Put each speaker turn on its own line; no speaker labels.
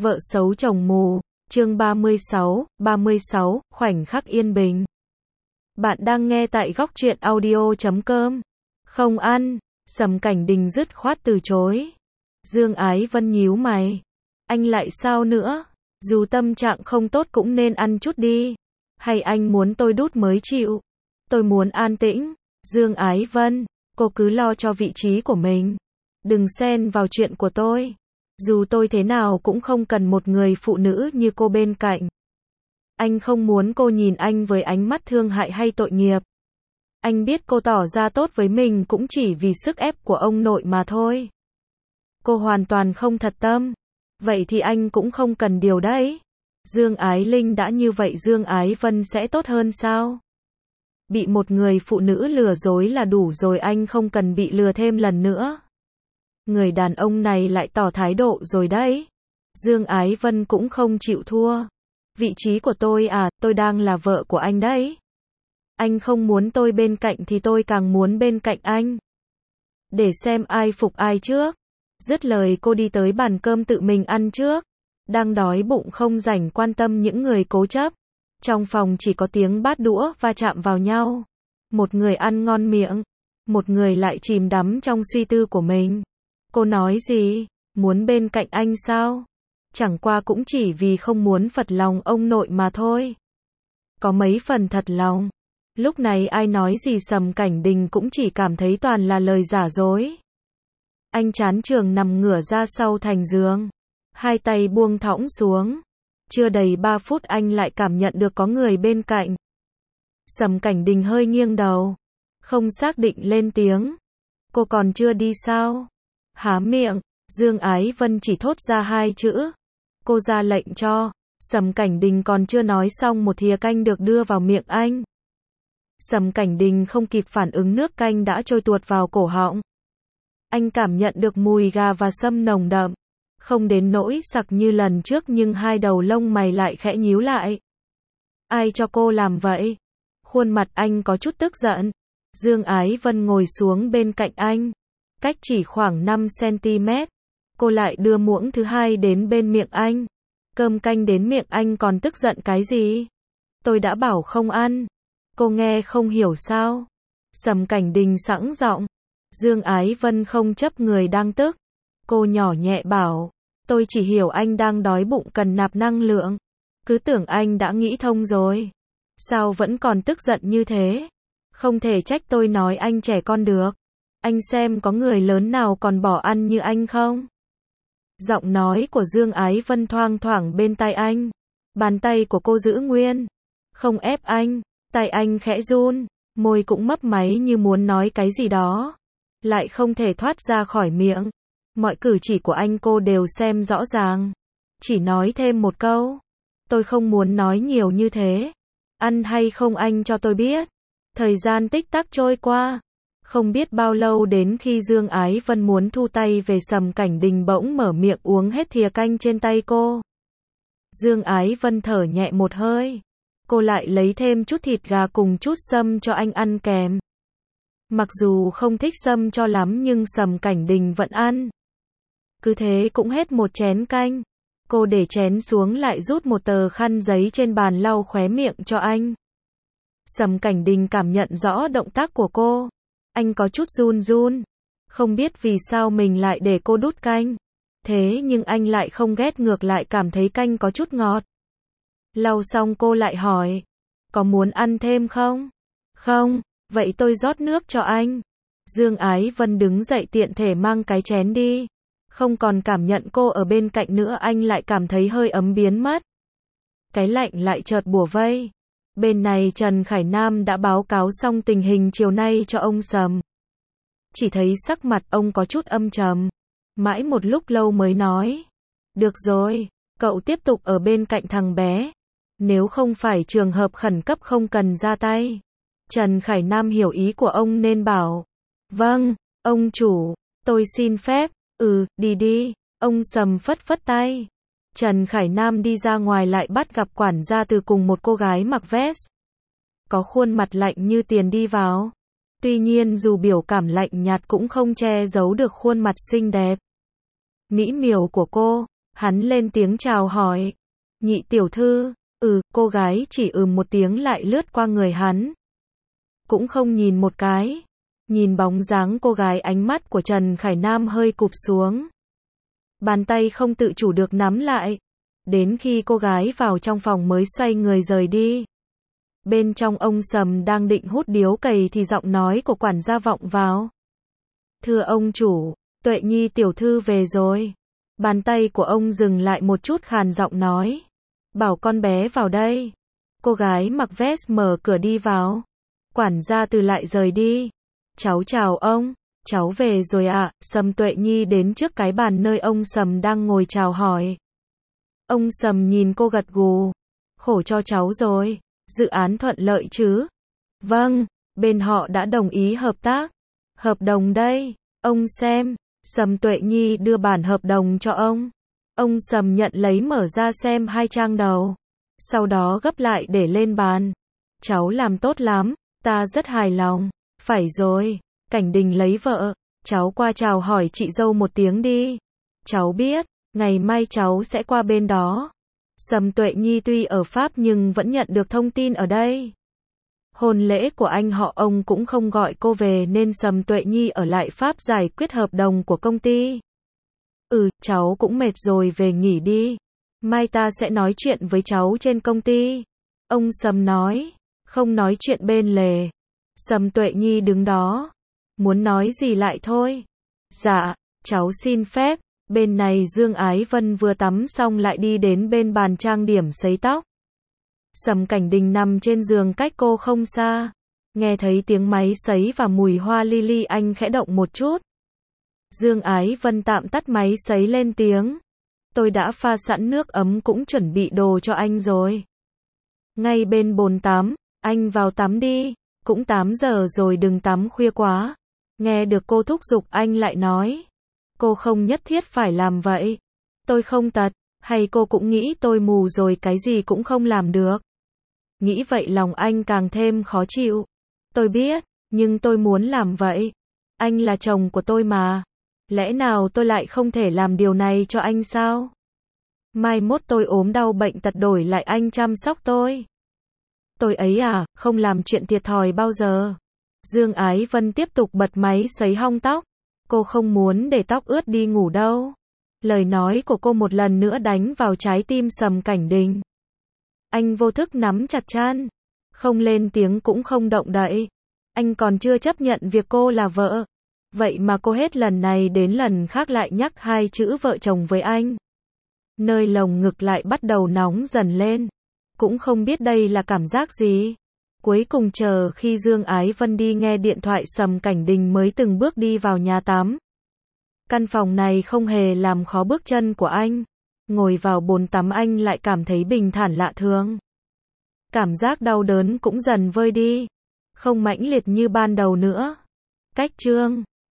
Vợ xấu chồng mù, chương 36, khoảnh khắc yên bình. Bạn đang nghe tại góc truyện audio.com. Không ăn, Sầm Cảnh Đình dứt khoát từ chối. Dương Ái Vân nhíu mày. Anh lại sao nữa? Dù tâm trạng không tốt cũng nên ăn chút đi. Hay anh muốn tôi đút mới chịu? Tôi muốn an tĩnh. Dương Ái Vân, cô cứ lo cho vị trí của mình. Đừng xen vào chuyện của tôi. Dù tôi thế nào cũng không cần một người phụ nữ như cô bên cạnh. Anh không muốn cô nhìn anh với ánh mắt thương hại hay tội nghiệp. Anh biết cô tỏ ra tốt với mình cũng chỉ vì sức ép của ông nội mà thôi. Cô hoàn toàn không thật tâm. Vậy thì anh cũng không cần điều đấy. Dương Ái Linh đã như vậy Dương Ái Vân sẽ tốt hơn sao? Bị một người phụ nữ lừa dối là đủ rồi, anh không cần bị lừa thêm lần nữa. Người đàn ông này lại tỏ thái độ rồi đấy. Dương Ái Vân cũng không chịu thua. Vị trí của tôi à, tôi đang là vợ của anh đấy. Anh không muốn tôi bên cạnh thì tôi càng muốn bên cạnh anh. Để xem ai phục ai trước. Dứt lời cô đi tới bàn cơm tự mình ăn trước. Đang đói bụng không rảnh quan tâm những người cố chấp. Trong phòng chỉ có tiếng bát đũa va chạm vào nhau. Một người ăn ngon miệng, một người lại chìm đắm trong suy tư của mình. Cô nói gì? Muốn bên cạnh anh sao? Chẳng qua cũng chỉ vì không muốn phật lòng ông nội mà thôi. Có mấy phần thật lòng. Lúc này ai nói gì Sầm Cảnh Đình cũng chỉ cảm thấy toàn là lời giả dối. Anh chán trường nằm ngửa ra sau thành giường. Hai tay buông thõng xuống. Chưa đầy 3 phút anh lại cảm nhận được có người bên cạnh. Sầm Cảnh Đình hơi nghiêng đầu. Không xác định lên tiếng. Cô còn chưa đi sao? Há miệng, Dương Ái Vân chỉ thốt ra 2 chữ. Cô ra lệnh cho. Sầm Cảnh Đình còn chưa nói xong một thìa canh được đưa vào miệng anh. Sầm Cảnh Đình không kịp phản ứng, nước canh đã trôi tuột vào cổ họng. Anh cảm nhận được mùi gà và sâm nồng đậm. Không đến nỗi sặc như lần trước nhưng hai đầu lông mày lại khẽ nhíu lại. Ai cho cô làm vậy? Khuôn mặt anh có chút tức giận. Dương Ái Vân ngồi xuống bên cạnh anh. Cách chỉ khoảng 5 cm. Cô lại đưa muỗng thứ hai đến bên miệng anh. Cơm canh đến miệng anh còn tức giận cái gì? Tôi đã bảo không ăn. Cô nghe không hiểu sao? Sầm Cảnh Đình sẵn giọng. Dương Ái Vân không chấp người đang tức. Cô nhỏ nhẹ bảo. Tôi chỉ hiểu anh đang đói bụng cần nạp năng lượng. Cứ tưởng anh đã nghĩ thông rồi. Sao vẫn còn tức giận như thế? Không thể trách tôi nói anh trẻ con được. Anh xem có người lớn nào còn bỏ ăn như anh không? Giọng nói của Dương Ái Vân thoang thoảng bên tai anh. Bàn tay của cô giữ nguyên. Không ép anh. Tay anh khẽ run. Môi cũng mấp máy như muốn nói cái gì đó. Lại không thể thoát ra khỏi miệng. Mọi cử chỉ của anh cô đều xem rõ ràng. Chỉ nói thêm một câu. Tôi không muốn nói nhiều như thế. Ăn hay không anh cho tôi biết. Thời gian tích tắc trôi qua. Không biết bao lâu đến khi Dương Ái Vân muốn thu tay về Sầm Cảnh Đình bỗng mở miệng uống hết thìa canh trên tay cô. Dương Ái Vân thở nhẹ một hơi. Cô lại lấy thêm chút thịt gà cùng chút sâm cho anh ăn kèm. Mặc dù không thích sâm cho lắm nhưng Sầm Cảnh Đình vẫn ăn. Cứ thế cũng hết một chén canh. Cô để chén xuống lại rút một tờ khăn giấy trên bàn lau khóe miệng cho anh. Sầm Cảnh Đình cảm nhận rõ động tác của cô. Anh có chút run run. Không biết vì sao mình lại để cô đút canh. Thế nhưng anh lại không ghét, ngược lại cảm thấy canh có chút ngọt. Lau xong cô lại hỏi. Có muốn ăn thêm không? Không, vậy tôi rót nước cho anh. Dương Ái Vân đứng dậy tiện thể mang cái chén đi. Không còn cảm nhận cô ở bên cạnh nữa, anh lại cảm thấy hơi ấm biến mất. Cái lạnh lại chợt bủa vây. Bên này Trần Khải Nam đã báo cáo xong tình hình chiều nay cho ông Sầm. Chỉ thấy sắc mặt ông có chút âm trầm. Mãi một lúc lâu mới nói. Được rồi, cậu tiếp tục ở bên cạnh thằng bé. Nếu không phải trường hợp khẩn cấp không cần ra tay. Trần Khải Nam hiểu ý của ông nên bảo. Vâng, ông chủ, tôi xin phép. Đi đi. Ông Sầm phất phất tay. Trần Khải Nam đi ra ngoài lại bắt gặp quản gia từ cùng một cô gái mặc vest. Có khuôn mặt lạnh như tiền đi vào. Tuy nhiên dù biểu cảm lạnh nhạt cũng không che giấu được khuôn mặt xinh đẹp. Mỹ miều của cô. Hắn lên tiếng chào hỏi. Nhị tiểu thư, cô gái chỉ một tiếng lại lướt qua người hắn. Cũng không nhìn một cái. Nhìn bóng dáng cô gái, ánh mắt của Trần Khải Nam hơi cụp xuống. Bàn tay không tự chủ được nắm lại. Đến khi cô gái vào trong phòng mới xoay người rời đi. Bên trong ông Sầm đang định hút điếu cày thì giọng nói của quản gia vọng vào. Thưa ông chủ, Tuệ Nhi tiểu thư về rồi. Bàn tay của ông dừng lại một chút, khàn giọng nói. Bảo con bé vào đây. Cô gái mặc vest mở cửa đi vào. Quản gia từ lại rời đi. Cháu chào ông. Cháu về rồi ạ. Sầm Tuệ Nhi đến trước cái bàn nơi ông Sầm đang ngồi chào hỏi. Ông Sầm nhìn cô gật gù. Khổ cho cháu rồi. Dự án thuận lợi chứ? Vâng, bên họ đã đồng ý hợp tác. Hợp đồng đây, ông xem. Sầm Tuệ Nhi đưa bản hợp đồng cho ông. Ông Sầm nhận lấy mở ra xem 2 trang đầu. Sau đó gấp lại để lên bàn. Cháu làm tốt lắm, ta rất hài lòng. Phải rồi, Cảnh Đình lấy vợ. Cháu qua chào hỏi chị dâu một tiếng đi. Cháu biết, ngày mai cháu sẽ qua bên đó. Sầm Tuệ Nhi tuy ở Pháp nhưng vẫn nhận được thông tin ở đây. Hôn lễ của anh họ ông cũng không gọi cô về nên Sầm Tuệ Nhi ở lại Pháp giải quyết hợp đồng của công ty. Cháu cũng mệt rồi, về nghỉ đi. Mai ta sẽ nói chuyện với cháu trên công ty. Ông Sầm nói, không nói chuyện bên lề. Sầm Tuệ Nhi đứng đó. Muốn nói gì lại thôi. Dạ, cháu xin phép. Bên này Dương Ái Vân vừa tắm xong lại đi đến bên bàn trang điểm sấy tóc. Sầm Cảnh Đình nằm trên giường cách cô không xa. Nghe thấy tiếng máy sấy và mùi hoa lily, anh khẽ động một chút. Dương Ái Vân tạm tắt máy sấy lên tiếng. Tôi đã pha sẵn nước ấm cũng chuẩn bị đồ cho anh rồi. Ngay bên bồn tắm, anh vào tắm đi. Cũng 8 giờ rồi, đừng tắm khuya quá. Nghe được cô thúc giục, anh lại nói. Cô không nhất thiết phải làm vậy. Tôi không tật, hay cô cũng nghĩ tôi mù rồi cái gì cũng không làm được. Nghĩ vậy lòng anh càng thêm khó chịu. Tôi biết, nhưng tôi muốn làm vậy. Anh là chồng của tôi mà. Lẽ nào tôi lại không thể làm điều này cho anh sao? Mai mốt tôi ốm đau bệnh tật đổi lại anh chăm sóc tôi. Tôi ấy không làm chuyện thiệt thòi bao giờ. Dương Ái Vân tiếp tục bật máy sấy hong tóc. Cô không muốn để tóc ướt đi ngủ đâu. Lời nói của cô một lần nữa đánh vào trái tim Sầm Cảnh Đình. Anh vô thức nắm chặt trán, không lên tiếng cũng không động đậy. Anh còn chưa chấp nhận việc cô là vợ. Vậy mà cô hết lần này đến lần khác lại nhắc 2 chữ vợ chồng với anh. Nơi lồng ngực lại bắt đầu nóng dần lên. Cũng không biết đây là cảm giác gì. Cuối cùng chờ khi Dương Ái Vân đi nghe điện thoại, Sầm Cảnh Đình mới từng bước đi vào nhà tắm. Căn phòng này không hề làm khó bước chân của anh. Ngồi vào bồn tắm anh lại cảm thấy bình thản lạ thường. Cảm giác đau đớn cũng dần vơi đi. Không mãnh liệt như ban đầu nữa. Cách chương